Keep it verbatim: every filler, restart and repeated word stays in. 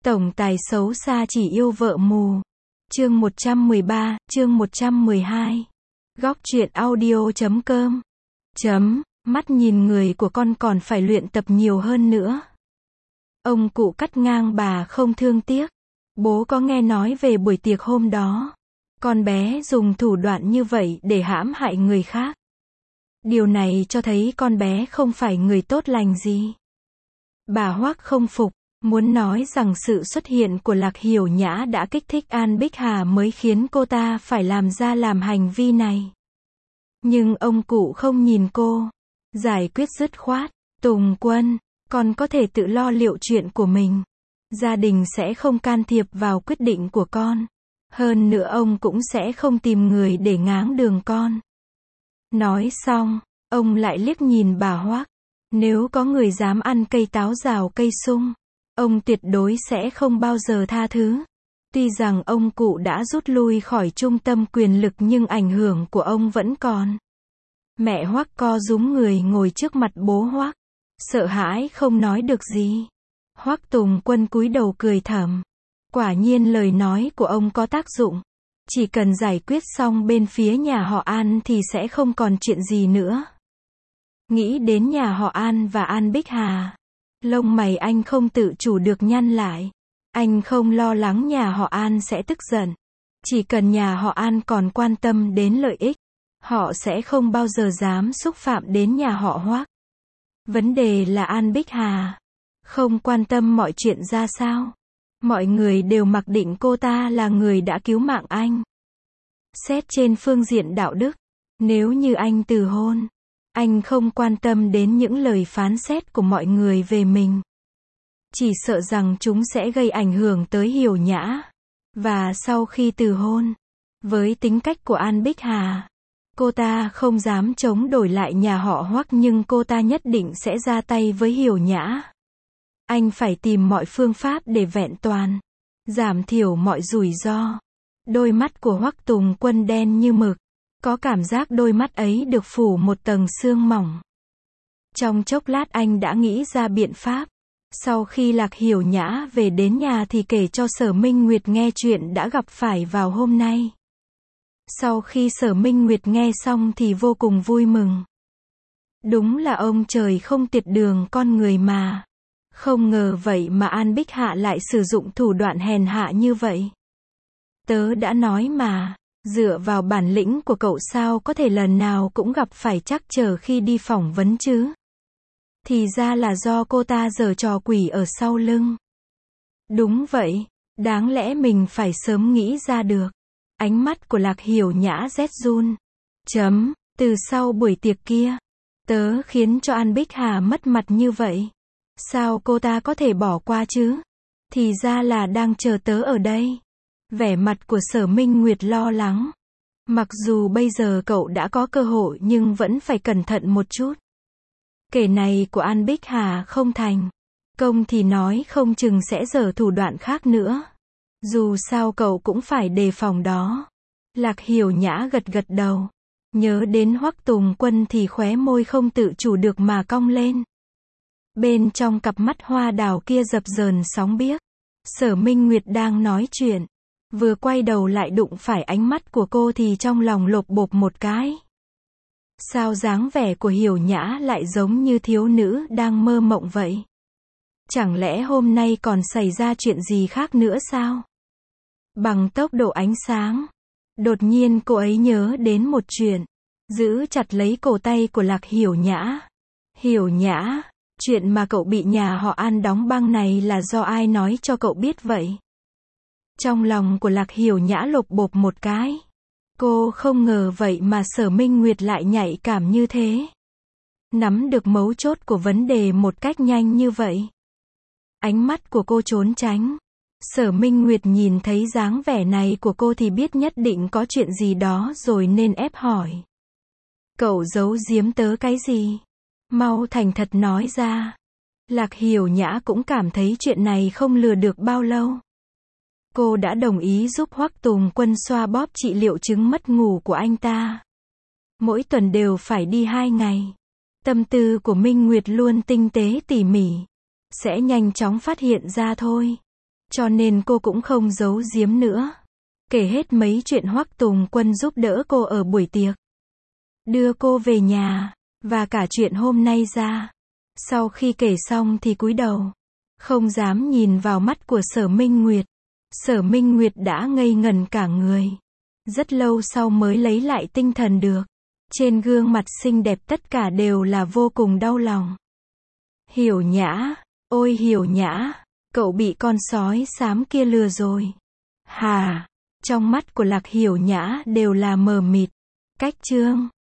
Tổng tài xấu xa chỉ yêu vợ mù. Chương một trăm mười ba, chương một trăm mười hai. Góc truyện audio chấm com. Chấm, mắt nhìn người của con còn phải luyện tập nhiều hơn nữa. Ông cụ cắt ngang bà không thương tiếc. Bố có nghe nói về buổi tiệc hôm đó. Con bé dùng thủ đoạn như vậy để hãm hại người khác. Điều này cho thấy con bé không phải người tốt lành gì. Bà Hoắc không phục, muốn nói rằng sự xuất hiện của Lạc Hiểu Nhã đã kích thích An Bích Hà mới khiến cô ta phải làm ra làm hành vi này. Nhưng ông cụ không nhìn cô. Giải quyết dứt khoát. Tùng Quân, con có thể tự lo liệu chuyện của mình. Gia đình sẽ không can thiệp vào quyết định của con. Hơn nữa ông cũng sẽ không tìm người để ngáng đường con. Nói xong, ông lại liếc nhìn bà Hoắc. Nếu có người dám ăn cây táo rào cây sung, ông tuyệt đối sẽ không bao giờ tha thứ. Tuy rằng ông cụ đã rút lui khỏi trung tâm quyền lực nhưng ảnh hưởng của ông vẫn còn. Mẹ Hoắc co rúm người ngồi trước mặt bố Hoắc, sợ hãi không nói được gì. Hoắc Tùng Quân cúi đầu cười thầm. Quả nhiên lời nói của ông có tác dụng. Chỉ cần giải quyết xong bên phía nhà họ An thì sẽ không còn chuyện gì nữa. Nghĩ đến nhà họ An và An Bích Hà, lông mày anh không tự chủ được nhăn lại. Anh không lo lắng nhà họ An sẽ tức giận. Chỉ cần nhà họ An còn quan tâm đến lợi ích, họ sẽ không bao giờ dám xúc phạm đến nhà họ Hoắc. Vấn đề là An Bích Hà không quan tâm mọi chuyện ra sao. Mọi người đều mặc định cô ta là người đã cứu mạng anh. Xét trên phương diện đạo đức, nếu như anh từ hôn, anh không quan tâm đến những lời phán xét của mọi người về mình. Chỉ sợ rằng chúng sẽ gây ảnh hưởng tới Hiểu Nhã. Và sau khi từ hôn, với tính cách của An Bích Hà, cô ta không dám chống đổi lại nhà họ Hoắc nhưng cô ta nhất định sẽ ra tay với Hiểu Nhã. Anh phải tìm mọi phương pháp để vẹn toàn, giảm thiểu mọi rủi ro. Đôi mắt của Hoắc Tùng Quân đen như mực. Có cảm giác đôi mắt ấy được phủ một tầng sương mỏng. Trong chốc lát anh đã nghĩ ra biện pháp. Sau khi Lạc Hiểu Nhã về đến nhà thì kể cho Sở Minh Nguyệt nghe chuyện đã gặp phải vào hôm nay. Sau khi Sở Minh Nguyệt nghe xong thì vô cùng vui mừng. Đúng là ông trời không tiệt đường con người mà. Không ngờ vậy mà An Bích Hạ lại sử dụng thủ đoạn hèn hạ như vậy. Tớ đã nói mà, dựa vào bản lĩnh của cậu sao có thể lần nào cũng gặp phải trắc trở khi đi phỏng vấn chứ. Thì ra là do cô ta giở trò quỷ ở sau lưng. Đúng vậy, đáng lẽ mình phải sớm nghĩ ra được. Ánh mắt của Lạc Hiểu Nhã rét run. Chấm, từ sau buổi tiệc kia, tớ khiến cho An Bích Hà mất mặt như vậy. Sao cô ta có thể bỏ qua chứ? Thì ra là đang chờ tớ ở đây. Vẻ mặt của Sở Minh Nguyệt lo lắng. Mặc dù bây giờ cậu đã có cơ hội nhưng vẫn phải cẩn thận một chút. Kể này của An Bích Hà không thành công thì nói không chừng sẽ giở thủ đoạn khác nữa. Dù sao cậu cũng phải đề phòng đó. Lạc Hiểu Nhã gật gật đầu. Nhớ đến Hoắc Tùng Quân thì khóe môi không tự chủ được mà cong lên. Bên trong cặp mắt hoa đào kia dập dờn sóng biếc. Sở Minh Nguyệt đang nói chuyện. Vừa quay đầu lại đụng phải ánh mắt của cô thì trong lòng lột bột một cái. Sao dáng vẻ của Hiểu Nhã lại giống như thiếu nữ đang mơ mộng vậy? Chẳng lẽ hôm nay còn xảy ra chuyện gì khác nữa sao? Bằng tốc độ ánh sáng, đột nhiên cô ấy nhớ đến một chuyện. Giữ chặt lấy cổ tay của Lạc Hiểu Nhã. Hiểu Nhã, chuyện mà cậu bị nhà họ An đóng băng này là do ai nói cho cậu biết vậy? Trong lòng của Lạc Hiểu Nhã lột bột một cái. Cô không ngờ vậy mà Sở Minh Nguyệt lại nhạy cảm như thế. Nắm được mấu chốt của vấn đề một cách nhanh như vậy. Ánh mắt của cô trốn tránh. Sở Minh Nguyệt nhìn thấy dáng vẻ này của cô thì biết nhất định có chuyện gì đó rồi nên ép hỏi. Cậu giấu giếm tớ cái gì? Mau thành thật nói ra. Lạc Hiểu Nhã cũng cảm thấy chuyện này không lừa được bao lâu. Cô đã đồng ý giúp Hoắc Tùng Quân xoa bóp trị liệu chứng mất ngủ của anh ta. Mỗi tuần đều phải đi hai ngày. Tâm tư của Minh Nguyệt luôn tinh tế tỉ mỉ. Sẽ nhanh chóng phát hiện ra thôi. Cho nên cô cũng không giấu giếm nữa. Kể hết mấy chuyện Hoắc Tùng Quân giúp đỡ cô ở buổi tiệc, đưa cô về nhà, và cả chuyện hôm nay ra. Sau khi kể xong thì cúi đầu, không dám nhìn vào mắt của Sở Minh Nguyệt. Sở Minh Nguyệt đã ngây ngẩn cả người. Rất lâu sau mới lấy lại tinh thần được. Trên gương mặt xinh đẹp tất cả đều là vô cùng đau lòng. Hiểu Nhã, ôi Hiểu Nhã, cậu bị con sói xám kia lừa rồi. Hà, trong mắt của Lạc Hiểu Nhã đều là mờ mịt. Cách chương